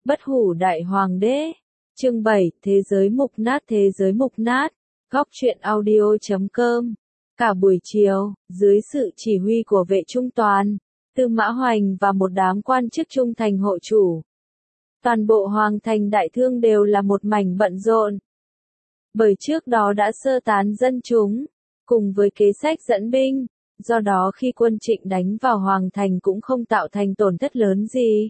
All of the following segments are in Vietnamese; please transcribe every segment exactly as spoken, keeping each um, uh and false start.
Bất hủ đại hoàng đế. Chương bảy, thế giới mục nát thế giới mục nát. Góc truyện audio chấm com. Cả buổi chiều, dưới sự chỉ huy của vệ trung toàn, Tư Mã Hoành và một đám quan chức trung thành hộ chủ, toàn bộ hoàng thành đại thương đều là một mảnh bận rộn. Bởi trước đó đã sơ tán dân chúng, cùng với kế sách dẫn binh, do đó khi quân Trịnh đánh vào hoàng thành cũng không tạo thành tổn thất lớn gì.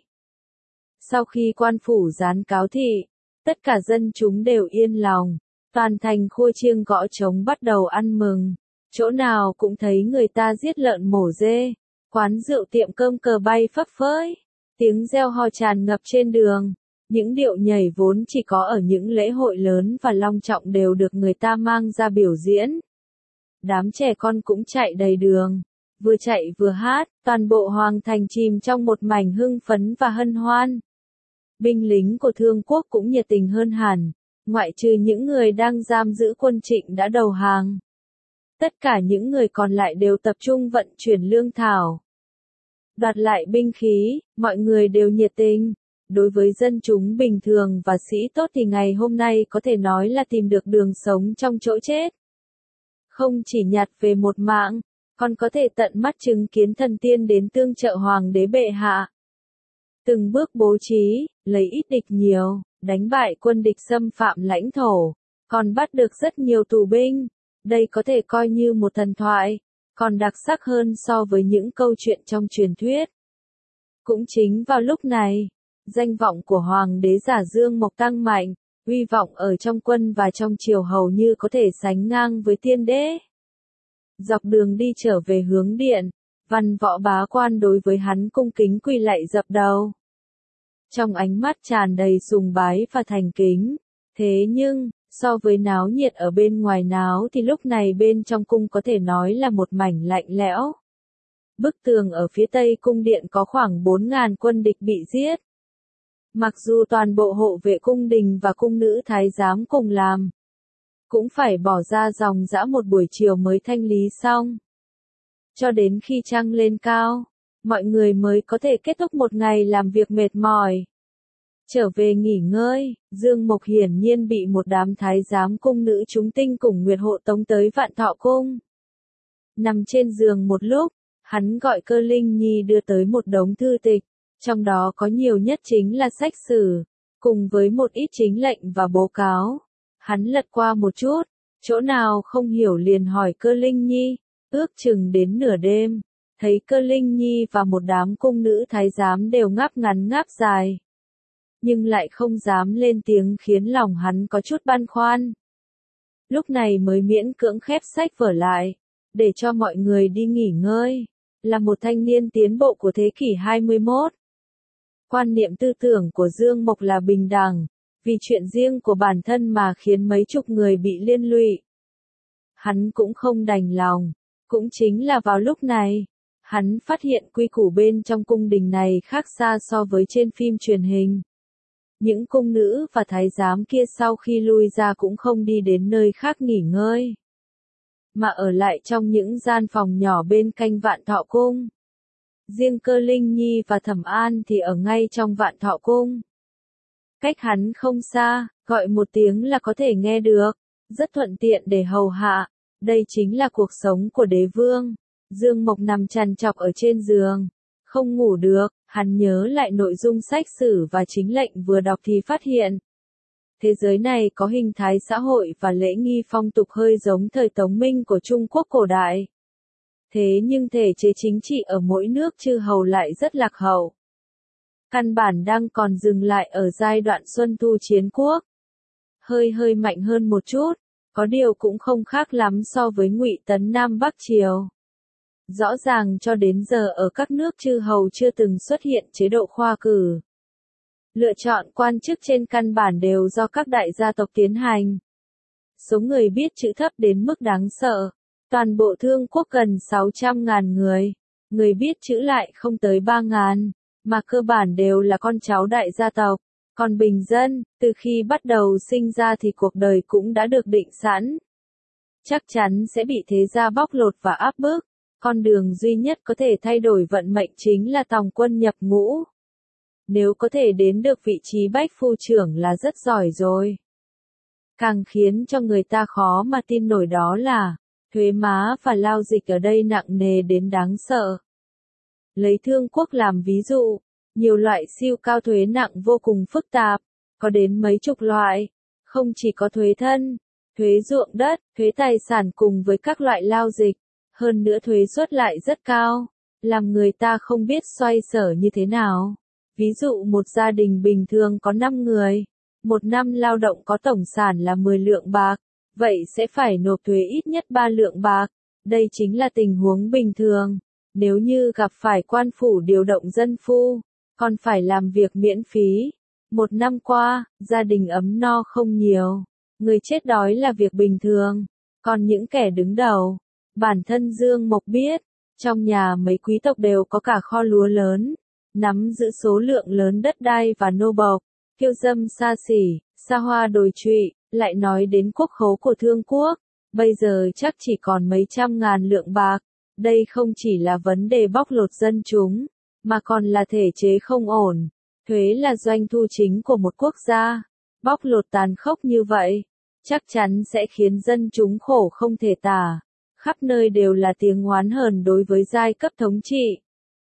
Sau khi quan phủ gián cáo thị, tất cả dân chúng đều yên lòng, toàn thành khua chiêng gõ trống bắt đầu ăn mừng, chỗ nào cũng thấy người ta giết lợn mổ dê, quán rượu tiệm cơm cờ bay phấp phới, tiếng reo hò tràn ngập trên đường, những điệu nhảy vốn chỉ có ở những lễ hội lớn và long trọng đều được người ta mang ra biểu diễn. Đám trẻ con cũng chạy đầy đường, vừa chạy vừa hát, toàn bộ hoàng thành chìm trong một mảnh hưng phấn và hân hoan. Binh lính của Thương quốc cũng nhiệt tình hơn hẳn, ngoại trừ những người đang giam giữ quân Trịnh đã đầu hàng. Tất cả những người còn lại đều tập trung vận chuyển lương thảo, đoạt lại binh khí, mọi người đều nhiệt tình. Đối với dân chúng bình thường và sĩ tốt thì ngày hôm nay có thể nói là tìm được đường sống trong chỗ chết. Không chỉ nhặt về một mạng, còn có thể tận mắt chứng kiến thần tiên đến tương trợ hoàng đế bệ hạ. Từng bước bố trí, lấy ít địch nhiều, đánh bại quân địch xâm phạm lãnh thổ, còn bắt được rất nhiều tù binh. Đây có thể coi như một thần thoại, còn đặc sắc hơn so với những câu chuyện trong truyền thuyết. Cũng chính vào lúc này, danh vọng của hoàng đế Giả Dương Mộc tăng mạnh, uy vọng ở trong quân và trong triều hầu như có thể sánh ngang với tiên đế. Dọc đường đi trở về hướng điện, văn võ bá quan đối với hắn cung kính quỳ lạy dập đầu. Trong ánh mắt tràn đầy sùng bái và thành kính. Thế nhưng, so với náo nhiệt ở bên ngoài náo thì lúc này bên trong cung có thể nói là một mảnh lạnh lẽo. Bức tường ở phía tây cung điện có khoảng bốn nghìn quân địch bị giết. Mặc dù toàn bộ hộ vệ cung đình và cung nữ thái giám cùng làm, cũng phải bỏ ra dòng dã một buổi chiều mới thanh lý xong. Cho đến khi trăng lên cao, mọi người mới có thể kết thúc một ngày làm việc mệt mỏi. Trở về nghỉ ngơi, Dương Mộc hiển nhiên bị một đám thái giám cung nữ chúng tinh cùng Nguyệt hộ tống tới Vạn Thọ Cung. Nằm trên giường một lúc, hắn gọi Cơ Linh Nhi đưa tới một đống thư tịch, trong đó có nhiều nhất chính là sách sử, cùng với một ít chính lệnh và bố cáo. Hắn lật qua một chút, chỗ nào không hiểu liền hỏi Cơ Linh Nhi, ước chừng đến nửa đêm, thấy Cơ Linh Nhi và một đám cung nữ thái giám đều ngáp ngắn ngáp dài, nhưng lại không dám lên tiếng khiến lòng hắn có chút băn khoăn. Lúc này mới miễn cưỡng khép sách vở lại, để cho mọi người đi nghỉ ngơi, là một thanh niên tiến bộ của thế kỷ hai mươi mốt. Quan niệm tư tưởng của Dương Mộc là bình đẳng, vì chuyện riêng của bản thân mà khiến mấy chục người bị liên lụy. Hắn cũng không đành lòng, cũng chính là vào lúc này, hắn phát hiện quy củ bên trong cung đình này khác xa so với trên phim truyền hình. Những cung nữ và thái giám kia sau khi lui ra cũng không đi đến nơi khác nghỉ ngơi, mà ở lại trong những gian phòng nhỏ bên cạnh Vạn Thọ Cung. Riêng Cơ Linh Nhi và Thẩm An thì ở ngay trong Vạn Thọ Cung. Cách hắn không xa, gọi một tiếng là có thể nghe được, rất thuận tiện để hầu hạ. Đây chính là cuộc sống của đế vương. Dương Mộc nằm trằn trọc ở trên giường, không ngủ được, hắn nhớ lại nội dung sách sử và chính lệnh vừa đọc thì phát hiện. Thế giới này có hình thái xã hội và lễ nghi phong tục hơi giống thời Tống Minh của Trung Quốc cổ đại. Thế nhưng thể chế chính trị ở mỗi nước chư hầu lại rất lạc hậu. Căn bản đang còn dừng lại ở giai đoạn Xuân Thu Chiến Quốc. Hơi hơi mạnh hơn một chút, có điều cũng không khác lắm so với Ngụy Tấn Nam Bắc Triều. Rõ ràng cho đến giờ ở các nước chư hầu chưa từng xuất hiện chế độ khoa cử. Lựa chọn quan chức trên căn bản đều do các đại gia tộc tiến hành. Số người biết chữ thấp đến mức đáng sợ. Toàn bộ Thương quốc gần sáu trăm nghìn người, người biết chữ lại không tới ba nghìn, mà cơ bản đều là con cháu đại gia tộc. Còn bình dân, từ khi bắt đầu sinh ra thì cuộc đời cũng đã được định sẵn. Chắc chắn sẽ bị thế gia bóc lột và áp bức. Con đường duy nhất có thể thay đổi vận mệnh chính là tòng quân nhập ngũ. Nếu có thể đến được vị trí bách phu trưởng là rất giỏi rồi. Càng khiến cho người ta khó mà tin nổi đó là, thuế má và lao dịch ở đây nặng nề đến đáng sợ. Lấy Thương Quốc làm ví dụ, nhiều loại siêu cao thuế nặng vô cùng phức tạp, có đến mấy chục loại, không chỉ có thuế thân, thuế ruộng đất, thuế tài sản cùng với các loại lao dịch, hơn nữa thuế suất lại rất cao, làm người ta không biết xoay sở như thế nào. Ví dụ một gia đình bình thường có năm người, một năm lao động có tổng sản là mười lượng bạc, vậy sẽ phải nộp thuế ít nhất ba lượng bạc, đây chính là tình huống bình thường. Nếu như gặp phải quan phủ điều động dân phu, còn phải làm việc miễn phí. Một năm qua, gia đình ấm no không nhiều, người chết đói là việc bình thường, còn những kẻ đứng đầu, bản thân Dương Mộc biết, trong nhà mấy quý tộc đều có cả kho lúa lớn, nắm giữ số lượng lớn đất đai và nô bộc, kiêu dâm xa xỉ, xa hoa đồi trụy, lại nói đến quốc khố của Thương Quốc, bây giờ chắc chỉ còn mấy trăm ngàn lượng bạc. Đây không chỉ là vấn đề bóc lột dân chúng, mà còn là thể chế không ổn. Thuế là doanh thu chính của một quốc gia. Bóc lột tàn khốc như vậy, chắc chắn sẽ khiến dân chúng khổ không thể tả. Khắp nơi đều là tiếng oán hờn đối với giai cấp thống trị.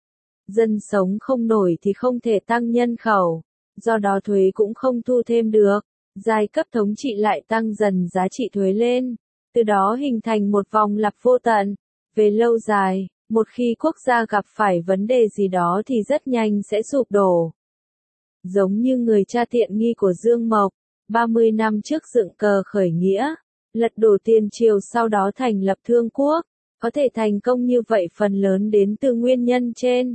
Dân sống không nổi thì không thể tăng nhân khẩu, do đó thuế cũng không thu thêm được. Giai cấp thống trị lại tăng dần giá trị thuế lên, từ đó hình thành một vòng lặp vô tận. Về lâu dài, một khi quốc gia gặp phải vấn đề gì đó thì rất nhanh sẽ sụp đổ. Giống như người cha tiện nghi của Dương Mộc, ba mươi năm trước dựng cờ khởi nghĩa, lật đổ tiền triều sau đó thành lập Thương Quốc, có thể thành công như vậy phần lớn đến từ nguyên nhân trên.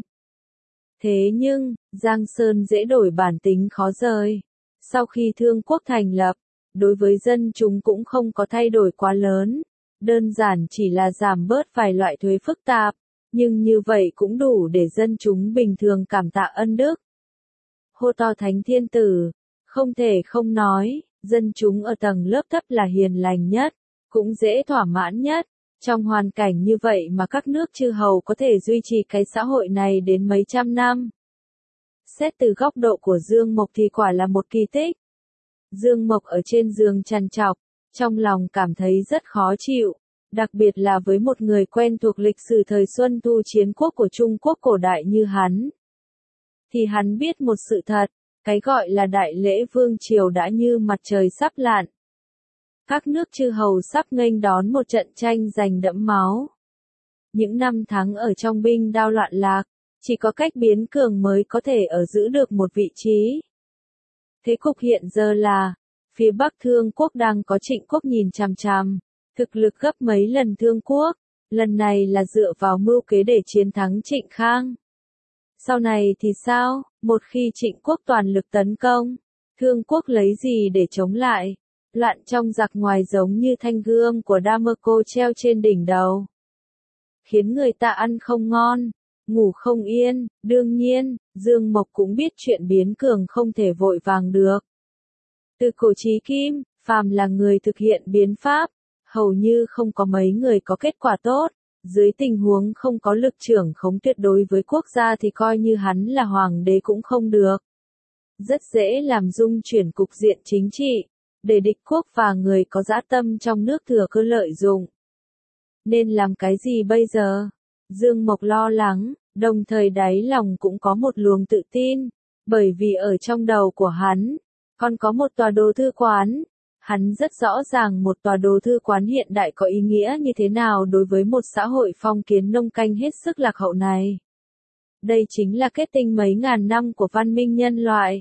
Thế nhưng, Giang Sơn dễ đổi bản tính khó rời. Sau khi Thương Quốc thành lập, đối với dân chúng cũng không có thay đổi quá lớn. Đơn giản chỉ là giảm bớt vài loại thuế phức tạp, nhưng như vậy cũng đủ để dân chúng bình thường cảm tạ ân đức. Hô to thánh thiên tử, không thể không nói, dân chúng ở tầng lớp thấp là hiền lành nhất, cũng dễ thỏa mãn nhất. Trong hoàn cảnh như vậy mà các nước chư hầu có thể duy trì cái xã hội này đến mấy trăm năm. Xét từ góc độ của Dương Mộc thì quả là một kỳ tích. Dương Mộc ở trên giường trằn trọc, trong lòng cảm thấy rất khó chịu, đặc biệt là với một người quen thuộc lịch sử thời Xuân Thu chiến quốc của Trung Quốc cổ đại như hắn. Thì hắn biết một sự thật, cái gọi là đại lễ vương triều đã như mặt trời sắp lặn. Các nước chư hầu sắp nghênh đón một trận tranh giành đẫm máu. Những năm tháng ở trong binh đao loạn lạc, chỉ có cách biến cường mới có thể ở giữ được một vị trí. Thế cục hiện giờ là, phía Bắc Thương Quốc đang có Trịnh Quốc nhìn chằm chằm, thực lực gấp mấy lần Thương Quốc, lần này là dựa vào mưu kế để chiến thắng Trịnh Khang. Sau này thì sao, một khi Trịnh Quốc toàn lực tấn công, Thương Quốc lấy gì để chống lại? Loạn trong giặc ngoài giống như thanh gươm của Damasco treo trên đỉnh đầu. Khiến người ta ăn không ngon, ngủ không yên, đương nhiên, Dương Mộc cũng biết chuyện biến cường không thể vội vàng được. Từ cổ chí kim, phàm là người thực hiện biến pháp, hầu như không có mấy người có kết quả tốt. Dưới tình huống không có lực trưởng khống tuyệt đối với quốc gia thì coi như hắn là hoàng đế cũng không được. Rất dễ làm dung chuyển cục diện chính trị, để địch quốc và người có dã tâm trong nước thừa cơ lợi dụng. Nên làm cái gì bây giờ? Dương Mộc lo lắng, đồng thời đáy lòng cũng có một luồng tự tin, bởi vì ở trong đầu của hắn, còn có một tòa đồ thư quán. Hắn rất rõ ràng một tòa đồ thư quán hiện đại có ý nghĩa như thế nào đối với một xã hội phong kiến nông canh hết sức lạc hậu này. Đây chính là kết tinh mấy ngàn năm của văn minh nhân loại.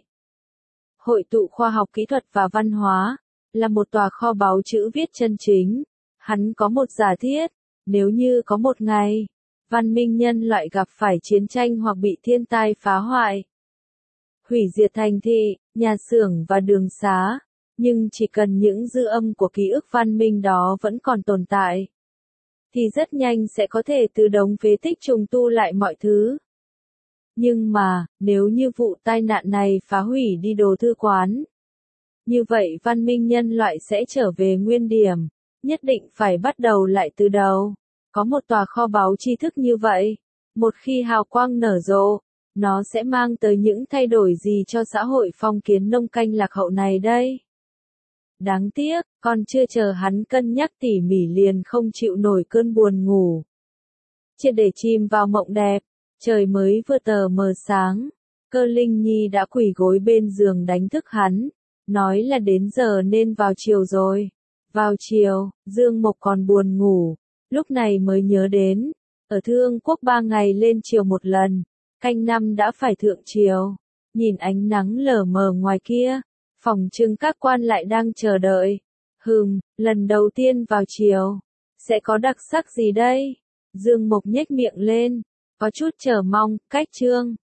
Hội tụ khoa học kỹ thuật và văn hóa, là một tòa kho báu chữ viết chân chính. Hắn có một giả thiết, nếu như có một ngày, văn minh nhân loại gặp phải chiến tranh hoặc bị thiên tai phá hoại, hủy diệt thành thị, nhà xưởng và đường xá, nhưng chỉ cần những dư âm của ký ức văn minh đó vẫn còn tồn tại, thì rất nhanh sẽ có thể từ đống phế tích trùng tu lại mọi thứ. Nhưng mà, nếu như vụ tai nạn này phá hủy đi đồ thư quán, như vậy văn minh nhân loại sẽ trở về nguyên điểm, nhất định phải bắt đầu lại từ đầu. Có một tòa kho báu tri thức như vậy, một khi hào quang nở rộ, nó sẽ mang tới những thay đổi gì cho xã hội phong kiến nông canh lạc hậu này đây? Đáng tiếc, còn chưa chờ hắn cân nhắc tỉ mỉ liền không chịu nổi cơn buồn ngủ. Triệt để chìm vào mộng đẹp, trời mới vừa tờ mờ sáng, Cơ Linh Nhi đã quỳ gối bên giường đánh thức hắn, nói là đến giờ nên vào chiều rồi. Vào chiều, Dương Mộc còn buồn ngủ, lúc này mới nhớ đến, ở Thương Quốc ba ngày lên chiều một lần, canh năm đã phải thượng chiều, nhìn ánh nắng lờ mờ ngoài kia, phòng trưng các quan lại đang chờ đợi. Hừm, lần đầu tiên vào chiều, sẽ có đặc sắc gì đây? Dương Mộc nhếch miệng lên, có chút chờ mong, cách chương.